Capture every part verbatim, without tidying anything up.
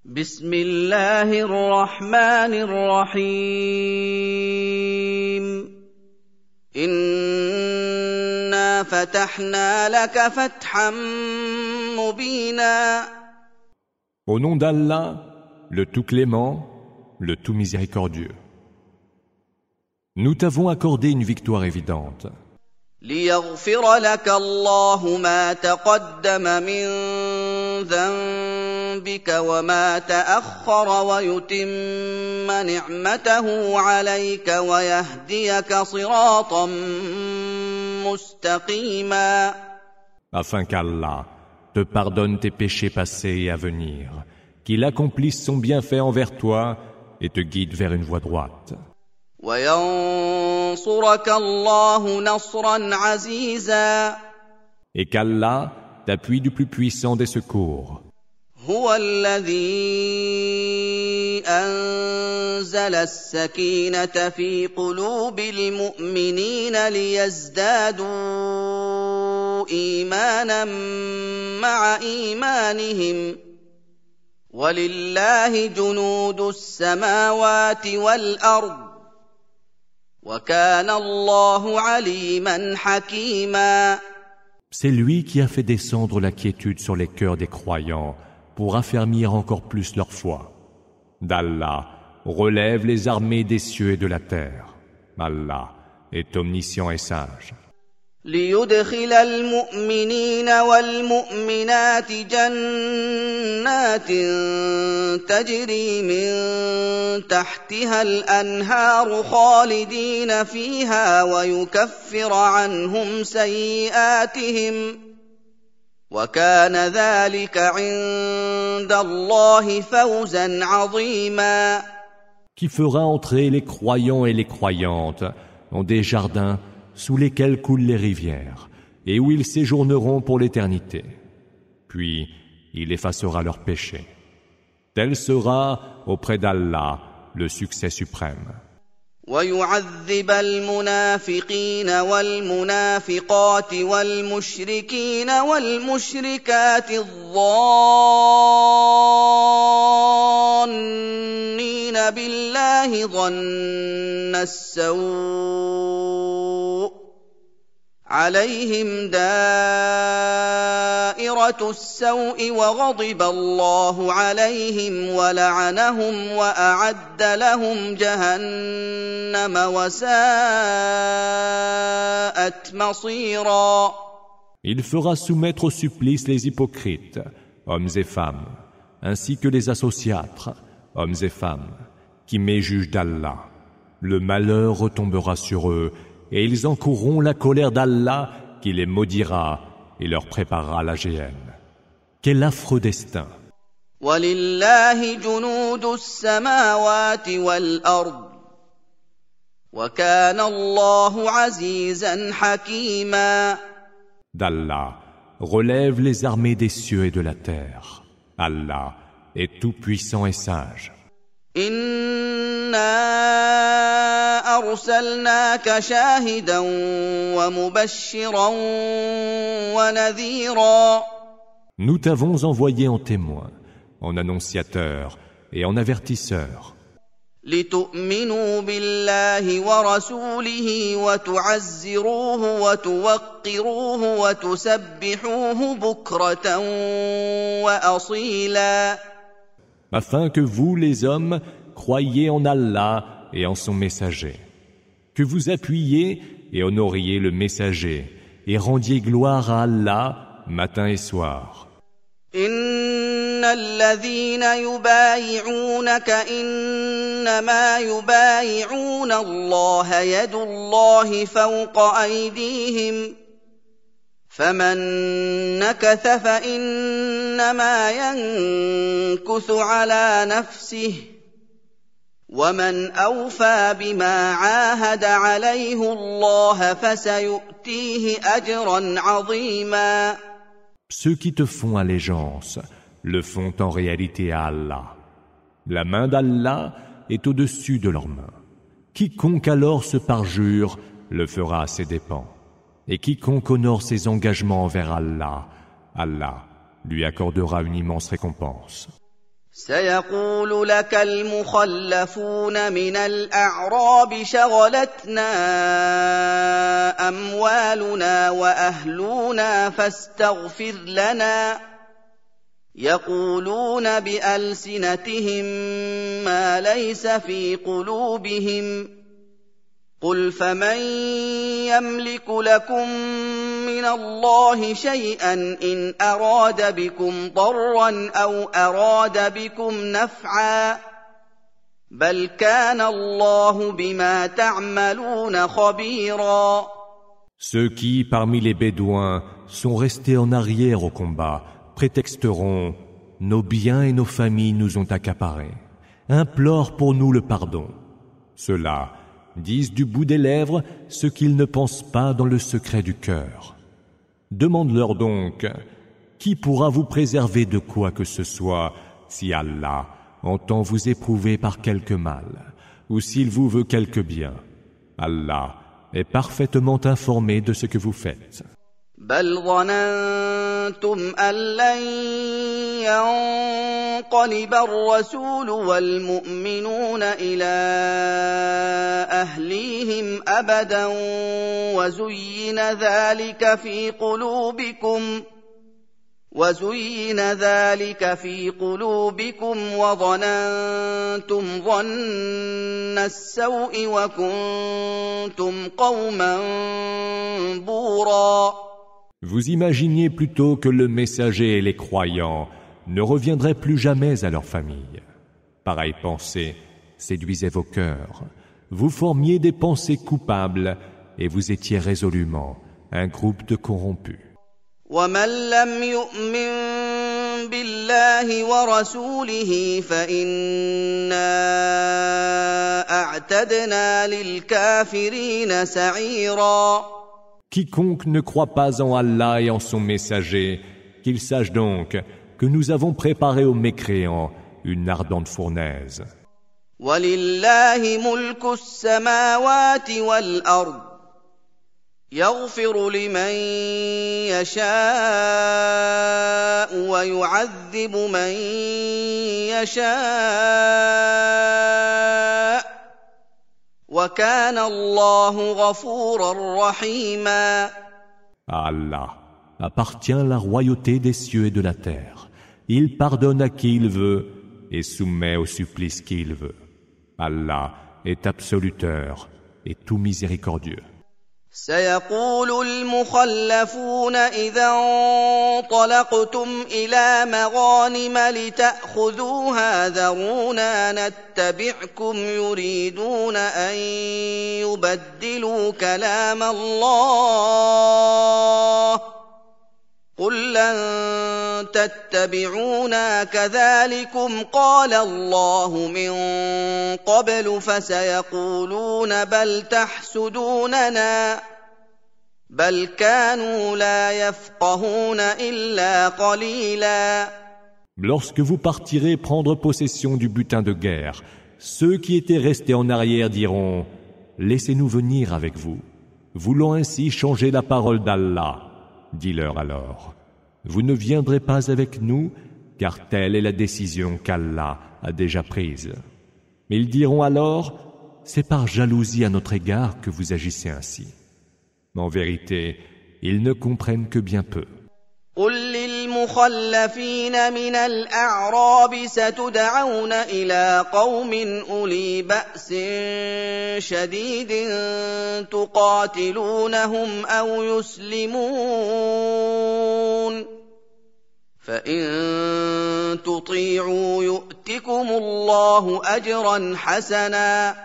بسم الله الرحمن الرحيم إنا فتحنا لك فتحا مبينا. Au nom d'Allah, le tout clément, le tout miséricordieux. Nous t'avons accordé une victoire évidente. ليغفر لك الله ما تقدم من ذنبك وما تأخر ويتم نعمته عليك ويهديك صراطا مستقيما. Afin qu'Allah te pardonne tes péchés passés et à venir, qu'il accomplisse son bienfait envers toi et te guide vers une voie droite. وينصرك الله نصرا عزيزا. Et qu'Allah t'appuie du plus puissant des secours. هو الذي أنزل السكينة في قلوب المؤمنين ليزدادوا إيمانا مع إيمانهم ولله جنود السماوات والأرض وكان الله عليما حكيما. C'est lui qui a fait descendre la quiétude sur les cœurs des croyants pour affermir encore plus leur foi. D'Allah relève les armées des cieux et de la terre. Allah est omniscient et sage. ليدخل المؤمنين والمؤمنات جنات تجري من تحتها الأنهار خالدين فيها ويكفر عنهم سيئاتهم وكان ذلك عند الله فوزا عظيما. Qui fera entrer les croyants et les croyantes dans des jardins sous lesquels coulent les rivières, et où ils séjourneront pour l'éternité. Puis, il effacera leurs péchés. Tel sera, auprès d'Allah, le succès suprême. ويعذب المنافقين والمنافقات والمشركين والمشركات الظانين بالله ظن السوء عليهم دائرة السوء وغضب الله عليهم ولعنهم وأعد لهم جهنم وساءت مصيرا. Il fera soumettre au supplice les hypocrites, hommes et femmes, ainsi que les associatres, hommes et femmes, qui méjugent d'Allah. Le malheur retombera sur eux, et ils encourront la colère d'Allah qui les maudira et leur préparera la géhenne. Quel affreux destin! وَلِلَّهِ جُنُودُ السَّمَاوَاتِ وَالْأَرْضِ وَكَانَ اللَّهُ عَزِيزًا حَكِيمًا. D'Allah relève les armées des cieux et de la terre. Allah est tout puissant et sage. إِنَّا أَرْسَلْنَاكَ شَاهِدًا وَمُبَشِّرًا وَنَذِيرًا. Nous t'avons envoyé en témoin, en annonciateur et en avertisseur. لِتُؤْمِنُوا بِاللَّهِ وَرَسُولِهِ وَتُعَزِّرُوهُ وَتُوَقِّرُوهُ وَتُسَبِّحُوهُ بُكْرَةً وَأَصِيلًا. Afin que vous, les hommes, croyiez en Allah et en son messager, que vous appuyiez et honoriez le messager et rendiez gloire à Allah matin et soir. إن الذين يبايعونك إنما يبايعون الله يد الله فوق أيديهم فمن نكث فإنما ينكث على نفسه ومن أوفى بما عاهد عليه الله فسيؤتيه أجرا عظيما. Ceux qui te font allégeance le font en réalité à Allah. La main d'Allah est au-dessus de leurs mains. Quiconque alors se parjure le fera à ses dépens. Et quiconque honore ses engagements envers Allah, Allah lui accordera une immense récompense. سيقول لك المخلفون من الأعراب شغلتنا أموالنا وأهلنا فاستغفر لنا يقولون بألسنتهم ما ليس في قلوبهم قل فمن يملك لكم من الله شيئا إن أراد بكم ضرا أو أراد بكم نفعا بل كان الله بما تعملون خبيرا. Ceux qui, parmi les Bédouins, sont restés en arrière au combat, prétexteront « Nos biens et nos familles nous ont accaparés. Implore pour nous le pardon. » Ceux-là disent du bout des lèvres ce qu'ils ne pensent pas dans le secret du cœur. Demande-leur donc, qui pourra vous préserver de quoi que ce soit si Allah entend vous éprouver par quelque mal, ou s'il vous veut quelque bien. Allah est parfaitement informé de ce que vous faites. بل ظننتم أن لن ينقلب الرسول والمؤمنون إلى أهليهم أبدا وزين ذلك في قلوبكم وزين ذلك في قلوبكم وظننتم ظن السوء وكنتم قوما بورا. Vous imaginiez plutôt que le messager et les croyants ne reviendraient plus jamais à leur famille. Pareille pensée séduisait vos cœurs. Vous formiez des pensées coupables et vous étiez résolument un groupe de corrompus. وَمَن لَّمْ يُؤْمِن بِاللَّهِ وَرَسُولِهِ فَإِنَّا أَعْتَدْنَا لِلْكَافِرِينَ سَعِيرًا. Quiconque ne croit pas en Allah et en son messager, qu'il sache donc que nous avons préparé aux mécréants une ardente fournaise. وَلِلَّهِ مُلْكُ السَّمَاوَاتِ وَالْأَرْضِ يَغْفِرُ لِمَن يَشَاءُ وَيُعَذِّبُ مَن يَشَاءُ وَكَانَ اللَّهُ غَفُورًا رَّحِيمًا. À Allah appartient la royauté des cieux et de la terre. Il pardonne à qui il veut et soumet au supplice qui il veut. Allah est absoluteur et tout miséricordieux. سيقول المخلفون إذا انطلقتم إلى مغانم لتأخذوها ذرونا نتبعكم يريدون أن يبدلوا كلام الله قل لن تتبعونا كذلكم قال الله من قبل فسيقولون بل تحسدوننا بل كانوا لا يفقهون إلا قليلا. Lorsque vous partirez prendre possession du butin de guerre, ceux qui étaient restés en arrière diront « Laissez-nous venir avec vous, voulant ainsi changer la parole d'Allah. » Dis-leur alors, vous ne viendrez pas avec nous, car telle est la décision qu'Allah a déjà prise. Mais ils diront alors, c'est par jalousie à notre égard que vous agissez ainsi. En vérité, ils ne comprennent que bien peu. قل للمخلفين من الأعراب ستدعون إلى قوم أولي بأس شديد تقاتلونهم أو يسلمون فإن تطيعوا يؤتكم الله أجرا حسنا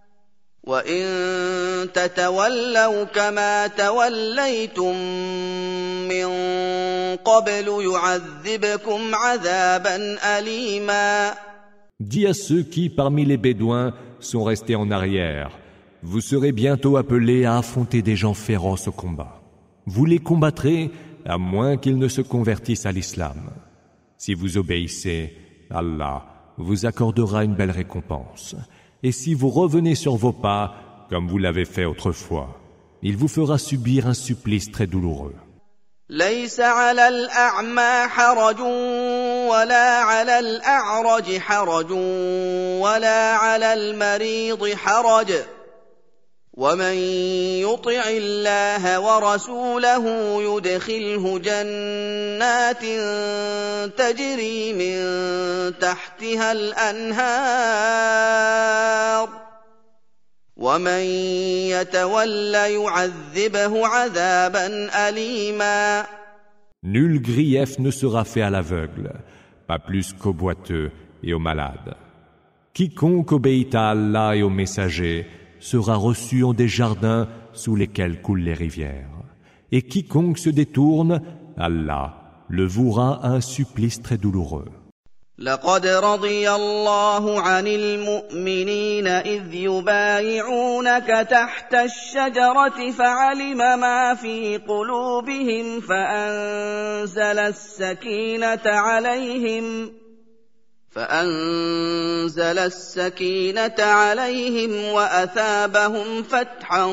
وَإِن تَتَوَلَّوْا كَمَا تَوَلَّيْتُم مِّن قَبْلُ يُعَذِّبْكُمْ عَذَابًا أَلِيمًا. Dis à ceux qui, parmi les Bédouins, sont restés en arrière, vous serez bientôt appelés à affronter des gens féroces au combat. Vous les combattrez à moins qu'ils ne se convertissent à l'islam. Si vous obéissez, Allah vous accordera une belle récompense. Et si vous revenez sur vos pas, comme vous l'avez fait autrefois, il vous fera subir un supplice très douloureux. ليس على الأعمى حرج ولا على الأعرج حرج ولا على المريض حرج ومن يطع الله ورسوله يدخله جنات تجري من تحتها الأنهار ومن يتول يعذبه عذابا أليما. Nul grief ne sera fait à l'aveugle, pas plus qu'au boiteux et aux malades. Quiconque obéit à Allah et aux messagers sera reçu en des jardins sous lesquels coulent les rivières. Et quiconque se détourne, Allah le vouera à un supplice très douloureux. لقد رضي الله عن المؤمنين إذ يبايعونك تحت الشجرة فعلم ما في قلوبهم فأنزل السكينة عليهم فأنزل السكينة عليهم وأثابهم فتحا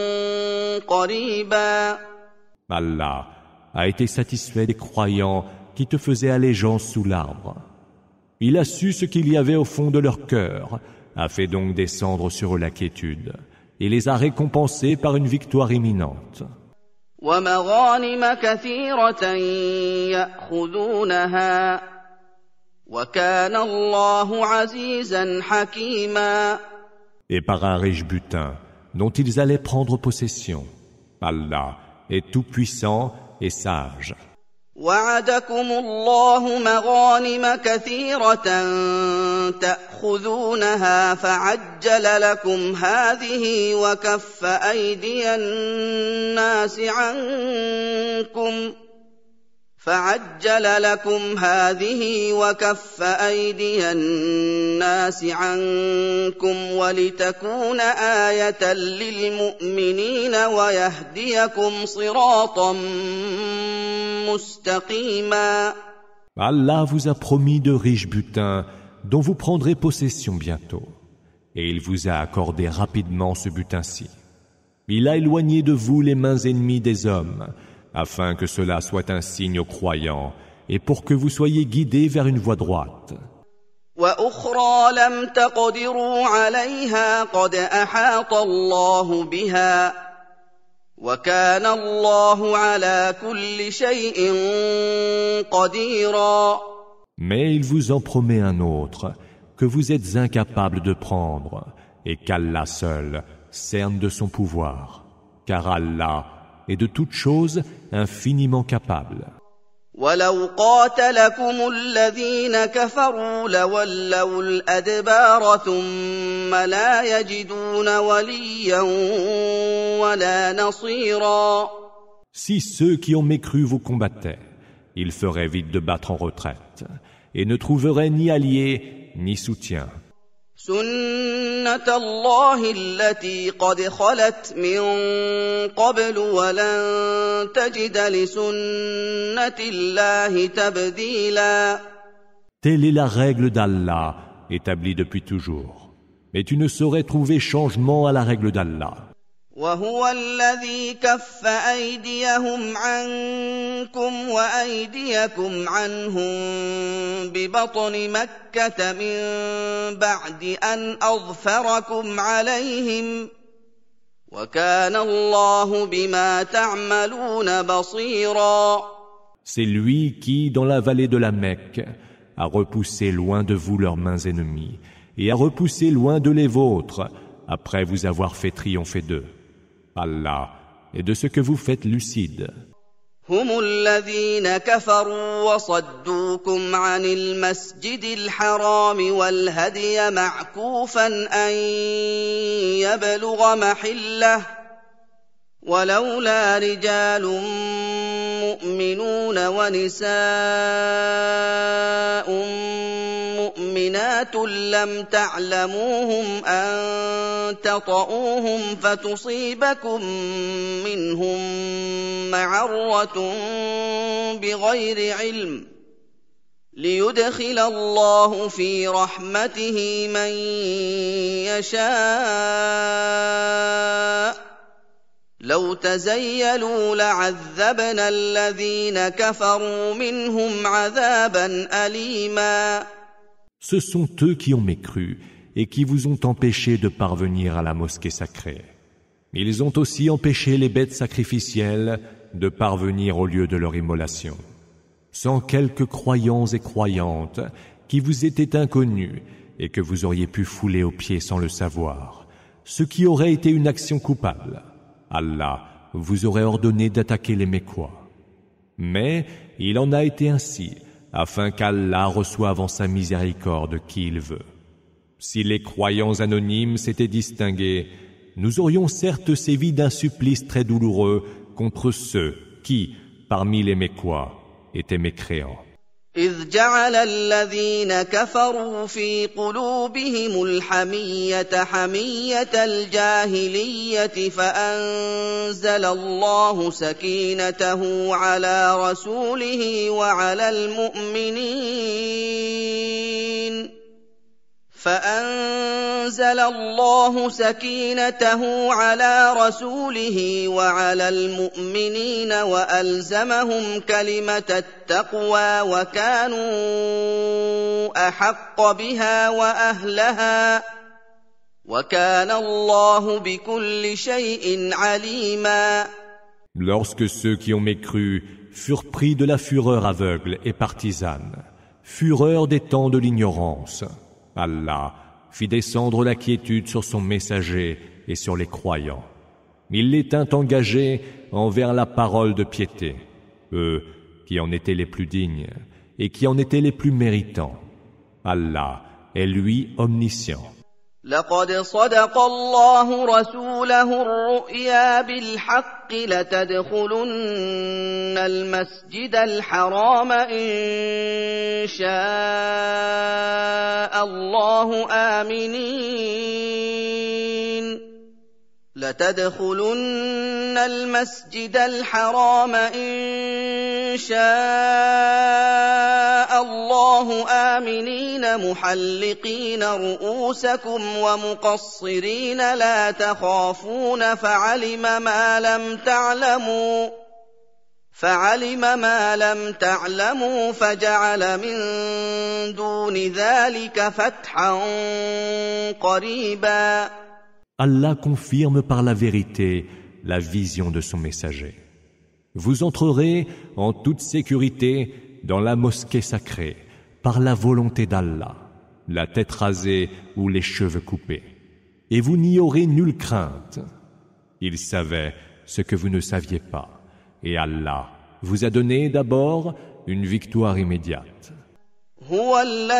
قريبا. Allah a été satisfait des croyants qui te faisaient allégeance sous l'arbre. Il a su ce qu'il y avait au fond de leur cœur, a fait donc descendre sur eux la quiétude, et les a récompensés par une victoire imminente. ومغانم كثيرة يأخذونها وكان الله عزيزا حكيما. Et par un riche butin dont ils allaient prendre possession. Allah est tout-puissant et sage. وعدكم الله مغانم كثيرة تأخذونها فعجل لكم هذه وكف أيدي الناس عنكم فعجل لكم هذه وكف أيدي الناس عنكم ولتكون آية للمؤمنين ويهديكم صراطا مستقيما. Allah vous a promis de riches butins dont vous prendrez possession bientôt. Et il vous a accordé rapidement ce butin-ci. Il a éloigné de vous les mains ennemies des hommes, afin que cela soit un signe aux croyants et pour que vous soyez guidés vers une voie droite. وأخرى لم تقدروا عليها قد أحاط الله بها وكان الله على كل شيء قديرا. Mais il vous en promet un autre que vous êtes incapables de prendre et qu'Allah seul cerne de son pouvoir, car Allah est de toutes choses infiniment capable. ولو قاتلكم الذين كفروا لولوا الأدبار ثم لا يجدون وليا ولا نصيرا. Si ceux qui ont mécru vous combattaient, ils feraient vite de battre en retraite et ne trouveraient ni alliés ni soutien. سنة الله التي قد خلت من قبل ولن تجد لسنة الله تبديلا. Telle est la règle d'Allah établie depuis toujours. Mais tu ne saurais trouver changement à la règle d'Allah. وهو الذي كف أيديهم عنكم وأيديكم عنهم ببطن مكة من بعد أن أظفركم عليهم وكان الله بما تعملون بصيرا. C'est lui qui, dans la vallée de la Mecque, a repoussé loin de vous leurs mains ennemies et a repoussé loin de les vôtres après vous avoir fait triompher d'eux. Allah est de ce que vous faites lucide. هم الذين كفروا وصدوكم عن المسجد الحرام والهدي معكوفا أن يبلغ محله ولولا رجال مؤمنون ونساء مؤمنات لم تعلموهم أن تطؤوهم فتصيبكم منهم معرة بغير علم ليدخل الله في رحمته من يشاء لو تزيلوا لعذبنا الذين كفروا منهم عذابا أليما. Ce sont eux qui ont mécru et qui vous ont empêché de parvenir à la mosquée sacrée. Ils ont aussi empêché les bêtes sacrificielles de parvenir au lieu de leur immolation. Sans quelques croyants et croyantes qui vous étaient inconnus et que vous auriez pu fouler aux pieds sans le savoir, ce qui aurait été une action coupable, Allah vous aurait ordonné d'attaquer les Mécois. Mais il en a été ainsi, afin qu'Allah reçoive en sa miséricorde qui il veut. Si les croyants anonymes s'étaient distingués, nous aurions certes sévi d'un supplice très douloureux contre ceux qui, parmi les Mécois, étaient mécréants. إذ جعل الذين كفروا في قلوبهم الحمية حمية الجاهلية فأنزل الله سكينته على رسوله وعلى المؤمنين فأنزل الله سكينته على رسوله وعلى المؤمنين وألزمهم كلمة التقوى وكانوا أحق بها وأهلها وكان الله بكل شيء عليما. Lorsque ceux qui ont mécru furent pris de la fureur aveugle et partisane, fureur des temps de l'ignorance, Allah fit descendre la quiétude sur son messager et sur les croyants. Il les tint engagés envers la parole de piété, eux qui en étaient les plus dignes et qui en étaient les plus méritants. Allah est lui omniscient. لقد صدق الله رسوله الرؤيا بالحق لتدخلن المسجد الحرام إن شاء الله آمنين لتدخلن المسجد الحرام إن شاء الله آمنين محلقين رؤوسكم ومقصرين لا تخافون فعلم ما لم تعلموا فعلم ما لم تعلموا فجعل من دون ذلك فتحا قريبا. Allah confirme par la vérité la vision de son messager. Vous entrerez en toute sécurité dans la mosquée sacrée par la volonté d'Allah, la tête rasée ou les cheveux coupés. Et vous n'y aurez nulle crainte. Il savait ce que vous ne saviez pas. Et Allah vous a donné d'abord une victoire immédiate. هو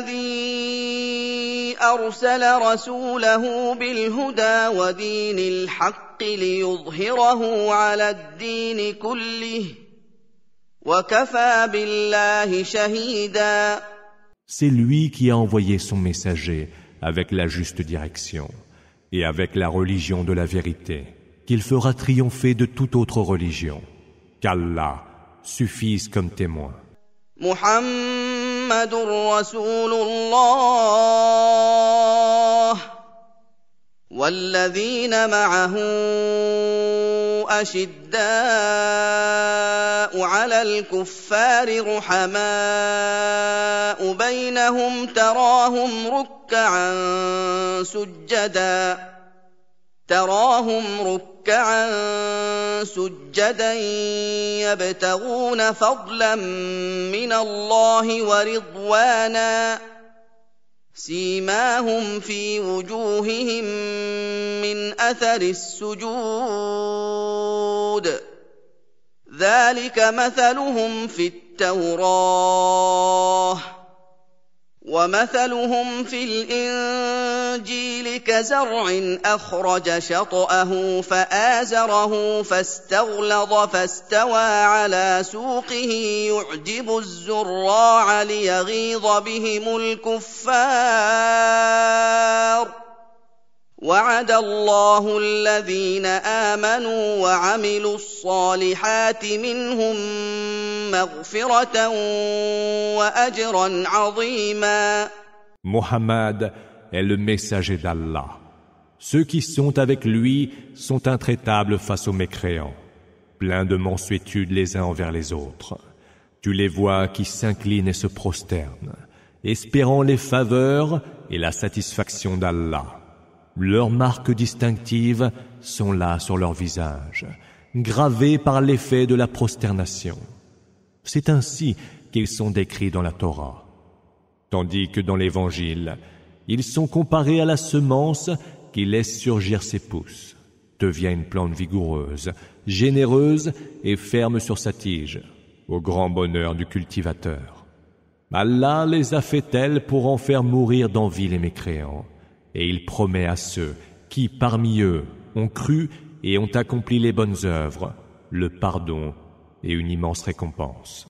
الذي أرسل رسوله بالهدى ودين الحق ليظهره على الدين كله وكفى بالله شهيدا. C'est lui qui a envoyé son messager avec la juste direction et avec la religion de la vérité, qu'il fera triompher de toute autre religion, qu'Allah suffise comme témoin. محمد رسول الله والذين معه أشداء على الكفار رحماء بينهم تراهم ركعا سجدا تراهم ركعا سجدا يبتغون فضلا من الله ورضوانا سيماهم في وجوههم من أثر السجود ذلك مثلهم في التوراة ومثلهم في الإنجيل كزرع أخرج شطأه فآزره فاستغلظ فاستوى على سوقه يعجب الزراع ليغيظ بهم الكفار وعد الله الذين آمنوا وعملوا الصالحات منهم مغفرة وأجرا عظيما. Mohammed est le messager d'Allah. Ceux qui sont avec lui sont intraitables face aux mécréants, pleins de mansuétude les uns envers les autres. Tu les vois qui s'inclinent et se prosternent, espérant les faveurs et la satisfaction d'Allah. Leurs marques distinctives sont là sur leur visage, gravées par l'effet de la prosternation. C'est ainsi qu'ils sont décrits dans la Torah. Tandis que dans l'Évangile, ils sont comparés à la semence qui laisse surgir ses pousses, devient une plante vigoureuse, généreuse et ferme sur sa tige, au grand bonheur du cultivateur. Allah les a fait tels pour en faire mourir d'envie les mécréants, et il promet à ceux qui, parmi eux, ont cru et ont accompli les bonnes œuvres, le pardon et une immense récompense.